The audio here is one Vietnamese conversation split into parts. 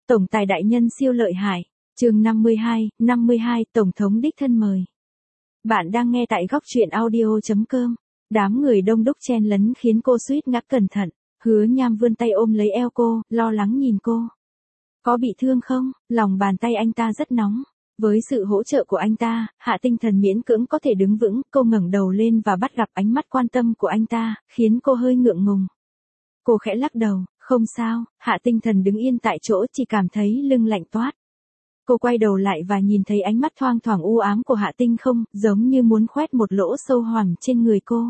Tổng tài đại nhân siêu lợi hại. Chương 52, Tổng thống đích thân mời. Bạn đang nghe tại góc truyện audio.com. Đám người đông đúc chen lấn khiến cô suýt ngã cẩn thận. Hứa Nham vươn tay ôm lấy eo cô, lo lắng nhìn cô. Có bị thương không? Lòng bàn tay anh ta rất nóng. Với sự hỗ trợ của anh ta, Hạ Tinh Thần miễn cưỡng có thể đứng vững. Cô ngẩng đầu lên và bắt gặp ánh mắt quan tâm của anh ta, khiến cô hơi ngượng ngùng. Cô khẽ lắc đầu, không sao. Hạ Tinh Thần đứng yên tại chỗ, chỉ cảm thấy lưng lạnh toát. Cô quay đầu lại và nhìn thấy ánh mắt thoang thoảng u ám của Hạ Tinh Không, giống như muốn khoét một lỗ sâu hoằm trên người cô.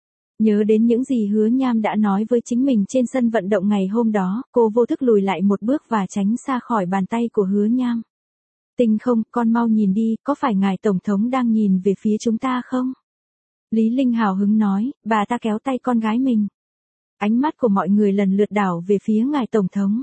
Nhớ đến những gì Hứa Nham đã nói với chính mình trên sân vận động ngày hôm đó, cô vô thức lùi lại một bước và tránh xa khỏi bàn tay của Hứa Nham. Tinh Không, con mau nhìn đi, có phải ngài tổng thống đang nhìn về phía chúng ta không? Lý Linh hào hứng nói, bà ta kéo tay con gái mình. Ánh mắt của mọi người lần lượt đảo về phía ngài tổng thống.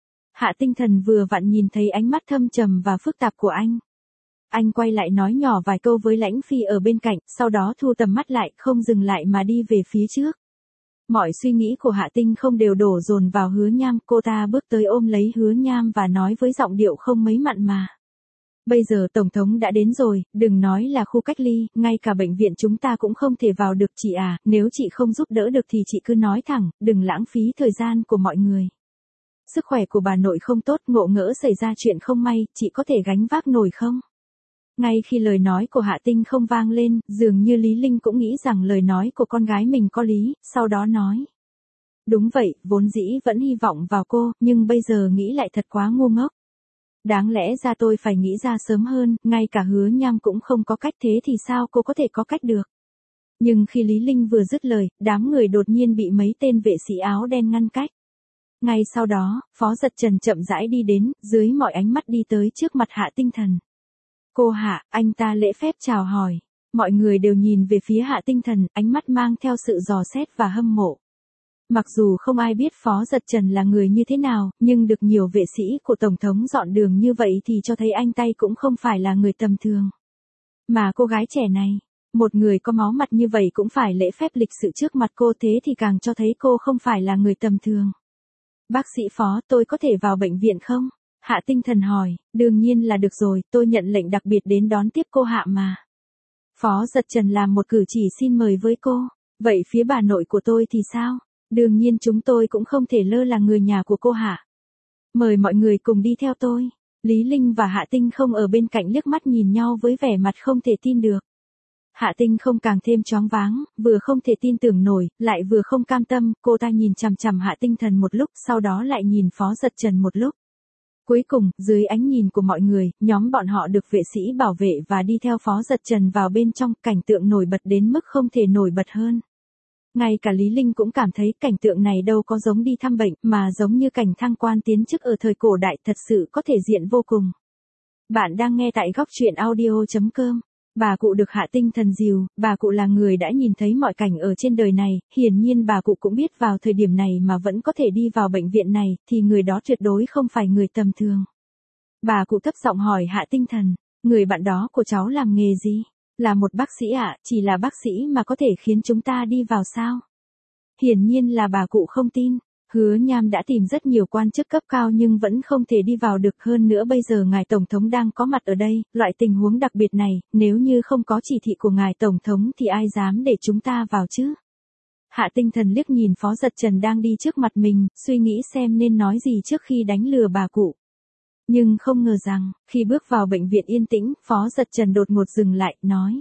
Hạ Tinh Thần vừa vặn nhìn thấy ánh mắt thâm trầm và phức tạp của anh. Anh quay lại nói nhỏ vài câu với Lãnh Phi ở bên cạnh, sau đó thu tầm mắt lại, không dừng lại mà đi về phía trước. Mọi suy nghĩ của Hạ Tinh Không đều đổ dồn vào Hứa Nham, cô ta bước tới ôm lấy Hứa Nham và nói với giọng điệu không mấy mặn mà. Bây giờ Tổng thống đã đến rồi, đừng nói là khu cách ly, ngay cả bệnh viện chúng ta cũng không thể vào được chị à, nếu chị không giúp đỡ được thì chị cứ nói thẳng, đừng lãng phí thời gian của mọi người. Sức khỏe của bà nội không tốt, ngộ ngỡ xảy ra chuyện không may, chị có thể gánh vác nổi không? Ngay khi lời nói của Hạ Tinh Không vang lên, dường như Lý Linh cũng nghĩ rằng lời nói của con gái mình có lý, sau đó nói. Đúng vậy, vốn dĩ vẫn hy vọng vào cô, nhưng bây giờ nghĩ lại thật quá ngu ngốc. Đáng lẽ ra tôi phải nghĩ ra sớm hơn, ngay cả Hứa Nham cũng không có cách, thế thì sao cô có thể có cách được? Nhưng khi Lý Linh vừa dứt lời, đám người đột nhiên bị mấy tên vệ sĩ áo đen ngăn cách. Ngay sau đó, Phó Dật Trần chậm rãi đi đến, dưới mọi ánh mắt đi tới trước mặt Hạ Tinh Thần. Cô Hạ, anh ta lễ phép chào hỏi. Mọi người đều nhìn về phía Hạ Tinh Thần, ánh mắt mang theo sự dò xét và hâm mộ. Mặc dù không ai biết Phó Dật Trần là người như thế nào, nhưng được nhiều vệ sĩ của Tổng thống dọn đường như vậy thì cho thấy anh ta cũng không phải là người tầm thường. Mà cô gái trẻ này, một người có máu mặt như vậy cũng phải lễ phép lịch sự trước mặt cô, thế thì càng cho thấy cô không phải là người tầm thường. Bác sĩ Phó, tôi có thể vào bệnh viện không? Hạ Tinh Thần hỏi, đương nhiên là được rồi, tôi nhận lệnh đặc biệt đến đón tiếp cô Hạ mà. Phó Dật Trần làm một cử chỉ xin mời với cô, vậy phía bà nội của tôi thì sao? Đương nhiên chúng tôi cũng không thể lơ là người nhà của cô Hạ. Mời mọi người cùng đi theo tôi. Lý Linh và Hạ Tinh Không ở bên cạnh liếc mắt nhìn nhau với vẻ mặt không thể tin được. Hạ Tinh Không càng thêm choáng váng, vừa không thể tin tưởng nổi, lại vừa không cam tâm, cô ta nhìn chằm chằm Hạ Tinh Thần một lúc, sau đó lại nhìn Phó Dật Trần một lúc. Cuối cùng, dưới ánh nhìn của mọi người, nhóm bọn họ được vệ sĩ bảo vệ và đi theo Phó Dật Trần vào bên trong, cảnh tượng nổi bật đến mức không thể nổi bật hơn. Ngay cả Lý Linh cũng cảm thấy cảnh tượng này đâu có giống đi thăm bệnh, mà giống như cảnh thăng quan tiến chức ở thời cổ đại, thật sự có thể diện vô cùng. Bạn đang nghe tại góc truyện audio.com. Bà cụ được Hạ Tinh Thần dìu, bà cụ là người đã nhìn thấy mọi cảnh ở trên đời này, hiển nhiên bà cụ cũng biết vào thời điểm này mà vẫn có thể đi vào bệnh viện này, thì người đó tuyệt đối không phải người tầm thường. Bà cụ thấp giọng hỏi Hạ Tinh Thần, người bạn đó của cháu làm nghề gì? Là một bác sĩ ạ, chỉ là bác sĩ mà có thể khiến chúng ta đi vào sao? Hiển nhiên là bà cụ không tin. Hứa Nham đã tìm rất nhiều quan chức cấp cao nhưng vẫn không thể đi vào được, hơn nữa bây giờ ngài tổng thống đang có mặt ở đây, loại tình huống đặc biệt này, nếu như không có chỉ thị của ngài tổng thống thì ai dám để chúng ta vào chứ? Hạ Tinh Thần liếc nhìn Phó Dật Trần đang đi trước mặt mình, suy nghĩ xem nên nói gì trước khi đánh lừa bà cụ. Nhưng không ngờ rằng, khi bước vào bệnh viện yên tĩnh, Phó Dật Trần đột ngột dừng lại, nói.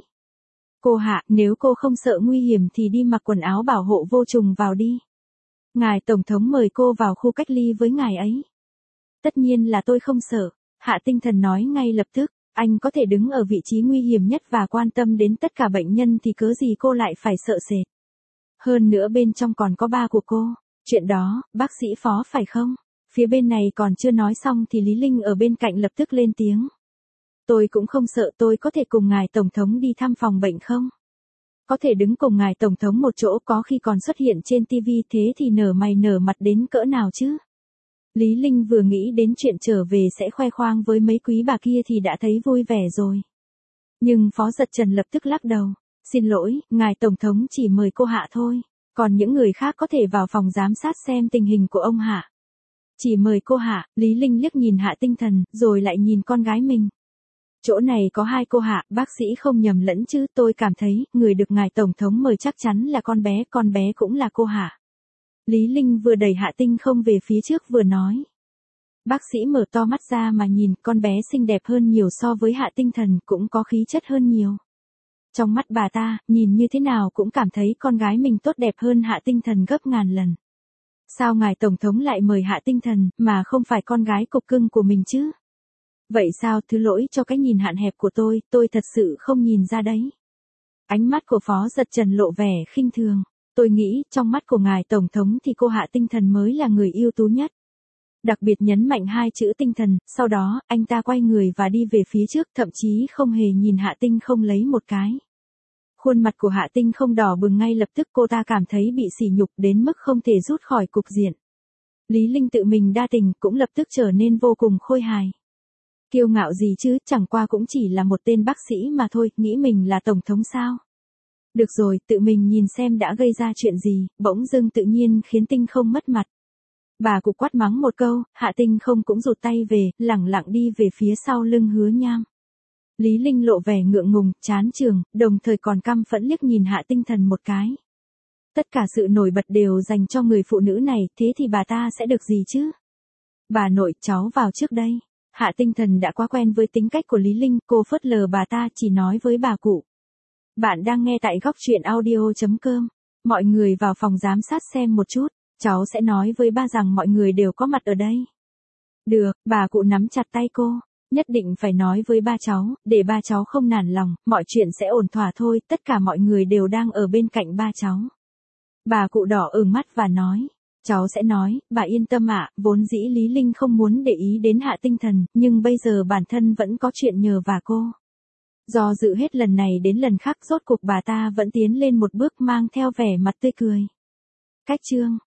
Cô Hạ, nếu cô không sợ nguy hiểm thì đi mặc quần áo bảo hộ vô trùng vào đi. Ngài tổng thống mời cô vào khu cách ly với ngài ấy. Tất nhiên là tôi không sợ. Hạ Tinh Thần nói ngay lập tức, anh có thể đứng ở vị trí nguy hiểm nhất và quan tâm đến tất cả bệnh nhân thì cớ gì cô lại phải sợ sệt. Hơn nữa bên trong còn có ba của cô. Chuyện đó, bác sĩ Phó phải không? Phía bên này còn chưa nói xong thì Lý Linh ở bên cạnh lập tức lên tiếng. Tôi cũng không sợ, tôi có thể cùng ngài tổng thống đi thăm phòng bệnh không? Có thể đứng cùng ngài tổng thống một chỗ, có khi còn xuất hiện trên TV, thế thì nở mày nở mặt đến cỡ nào chứ? Lý Linh vừa nghĩ đến chuyện trở về sẽ khoe khoang với mấy quý bà kia thì đã thấy vui vẻ rồi. Nhưng Phó Dật Trần lập tức lắc đầu. Xin lỗi, ngài tổng thống chỉ mời cô Hạ thôi. Còn những người khác có thể vào phòng giám sát xem tình hình của ông Hạ. Chỉ mời cô Hạ, Lý Linh liếc nhìn Hạ Tinh Thần, rồi lại nhìn con gái mình. Chỗ này có 2 cô Hạ, bác sĩ không nhầm lẫn chứ, tôi cảm thấy, người được ngài Tổng thống mời chắc chắn là con bé cũng là cô Hạ. Lý Linh vừa đẩy Hạ Tinh không về phía trước vừa nói. Bác sĩ mở to mắt ra mà nhìn, con bé xinh đẹp hơn nhiều so với Hạ Tinh Thần, cũng có khí chất hơn nhiều. Trong mắt bà ta, nhìn như thế nào cũng cảm thấy con gái mình tốt đẹp hơn Hạ Tinh Thần gấp ngàn lần. Sao ngài Tổng thống lại mời Hạ Tinh Thần, mà không phải con gái cục cưng của mình chứ? Vậy sao, thứ lỗi cho cái nhìn hạn hẹp của tôi thật sự không nhìn ra đấy. Ánh mắt của Phó Giật Trần lộ vẻ khinh thường. Tôi nghĩ, trong mắt của ngài Tổng thống thì cô Hạ Tinh Thần mới là người ưu tú nhất. Đặc biệt nhấn mạnh 2 chữ tinh thần, sau đó, anh ta quay người và đi về phía trước, thậm chí không hề nhìn Hạ Tinh không lấy một cái. Khuôn mặt của Hạ Tinh không đỏ bừng, ngay lập tức cô ta cảm thấy bị sỉ nhục đến mức không thể rút khỏi cục diện. Lý Linh tự mình đa tình, cũng lập tức trở nên vô cùng khôi hài. Kiêu ngạo gì chứ, chẳng qua cũng chỉ là một tên bác sĩ mà thôi, nghĩ mình là Tổng thống sao? Được rồi, tự mình nhìn xem đã gây ra chuyện gì, bỗng dưng tự nhiên khiến Tinh không mất mặt. Bà cụ quát mắng một câu, Hạ Tinh không cũng rụt tay về, lẳng lặng đi về phía sau lưng Hứa Nham. Lý Linh lộ vẻ ngượng ngùng, chán chường, đồng thời còn căm phẫn liếc nhìn Hạ Tinh Thần một cái. Tất cả sự nổi bật đều dành cho người phụ nữ này, thế thì bà ta sẽ được gì chứ? Bà nội, cháu vào trước đây. Hạ Tinh Thần đã quá quen với tính cách của Lý Linh, cô phớt lờ bà ta, chỉ nói với bà cụ. Bạn đang nghe tại góc truyện audio.com. Mọi người vào phòng giám sát xem một chút, cháu sẽ nói với ba rằng mọi người đều có mặt ở đây. Được, bà cụ nắm chặt tay cô. Nhất định phải nói với ba cháu, để ba cháu không nản lòng, mọi chuyện sẽ ổn thỏa thôi, tất cả mọi người đều đang ở bên cạnh ba cháu. Bà cụ đỏ ửng mắt và nói, cháu sẽ nói, bà yên tâm ạ, vốn dĩ Lý Linh không muốn để ý đến Hạ Tinh Thần, nhưng bây giờ bản thân vẫn có chuyện nhờ vả cô. Do dự hết lần này đến lần khác, rốt cuộc bà ta vẫn tiến lên một bước mang theo vẻ mặt tươi cười. Cách chương